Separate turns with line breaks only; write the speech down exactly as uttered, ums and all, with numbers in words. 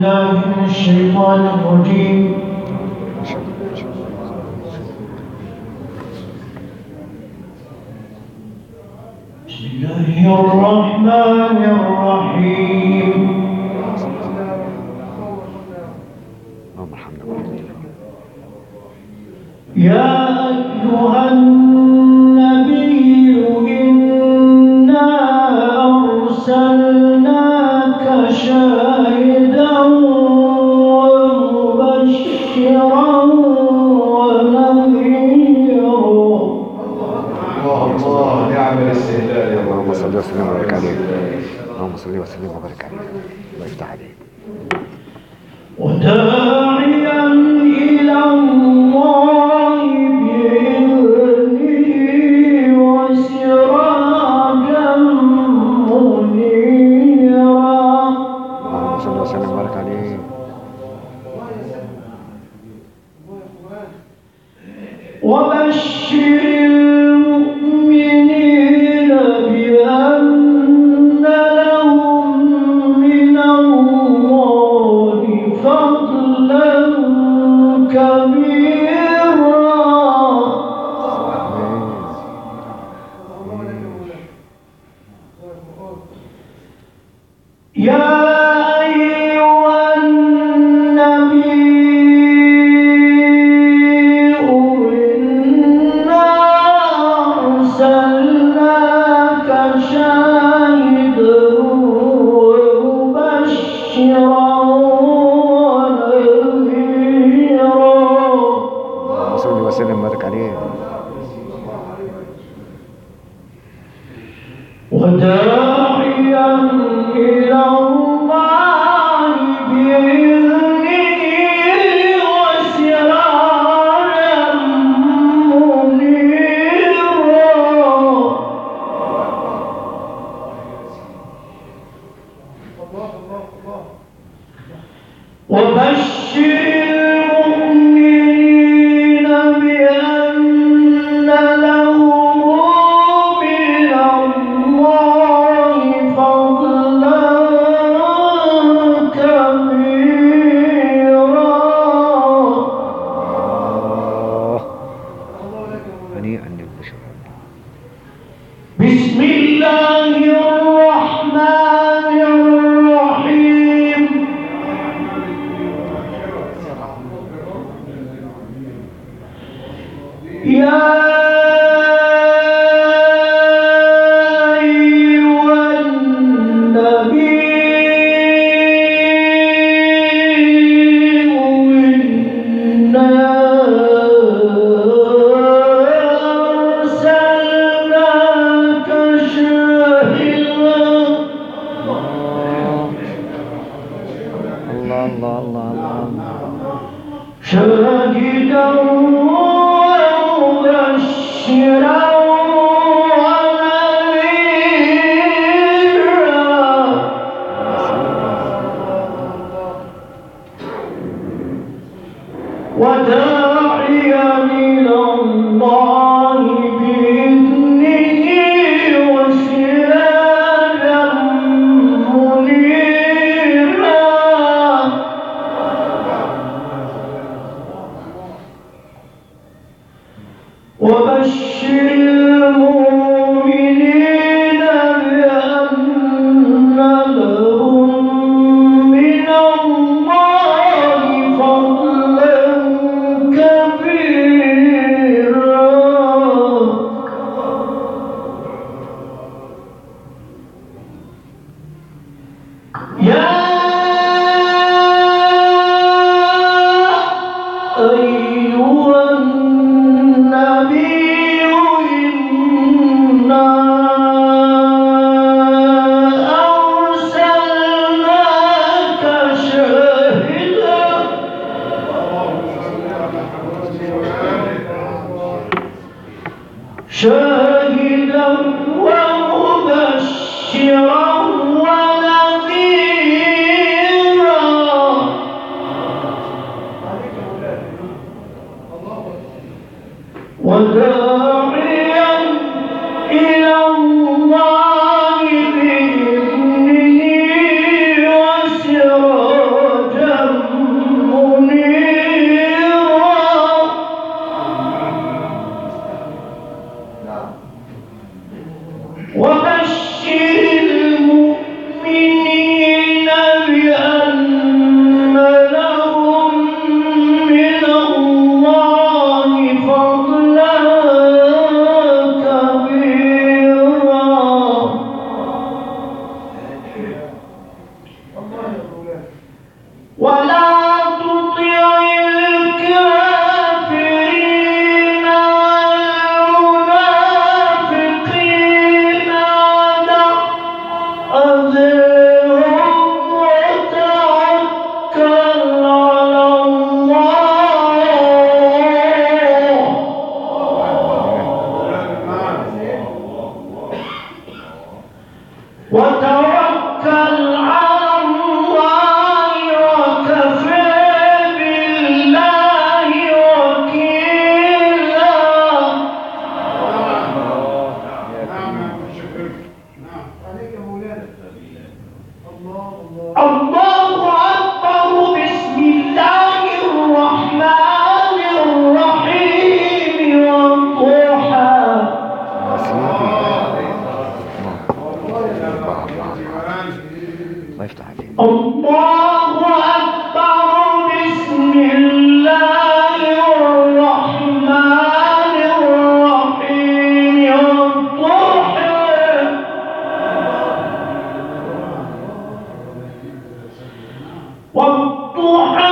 الله من الشيطان الرجيم. بسم الله الرحمن الرحيم. يا أيها النبي إنا أرسلناك شاهدا ومبشرا ونذيرا.
الله نعم الاستهلال.
اللهم صل وسلم وبارك عليه. اللهم صل وسلم وبارك عليه. الله يفتح عليه.
وداعيا إلى الله بإذنه وسراجا منيرا.
اللهم صل وسلم وبارك عليه.
وبشر المؤمنين بأن لهم من الله فضلا كبيرا. يا أيها النبي إنا أرسلناك شاهدا ومبشرا ونذيرا.
اللهم صل وسلم وبارك عليه.
وداعيا إلى الله بإذنه وسراجا منيرا. وبشر المؤمنين بأن لهم من الله فضلا كبيرا.
هنيئا للبشر.
بسم الله الرحمن الرحيم. يا أيها النبي إنا أرسلناك شاهدا.
الله الله الله الله.
شاهدا ومبشرا ونذيرا. وداعيا إلى الله بإذنه وسراجا منيرا. وبشر المؤمنين بأن لهم من الله فضلا كبيرا. يا أيها النبي إنا أرسلناك شاهدا شاهدا ومبشرا ونذيرا. وداعيا إلى الله بإذنه وسراجا ولا تطع الكافرين والمنافقين دع أذرهم وتوكل على الله وتوكل على الله وكفى بالله وكيلا. الله أكبر. بسم الله الرحمن الرحيم والضحى
الله يفتح عليك.
الله أكبر. بسم الله الرحمن الرحيم والضحى والضحى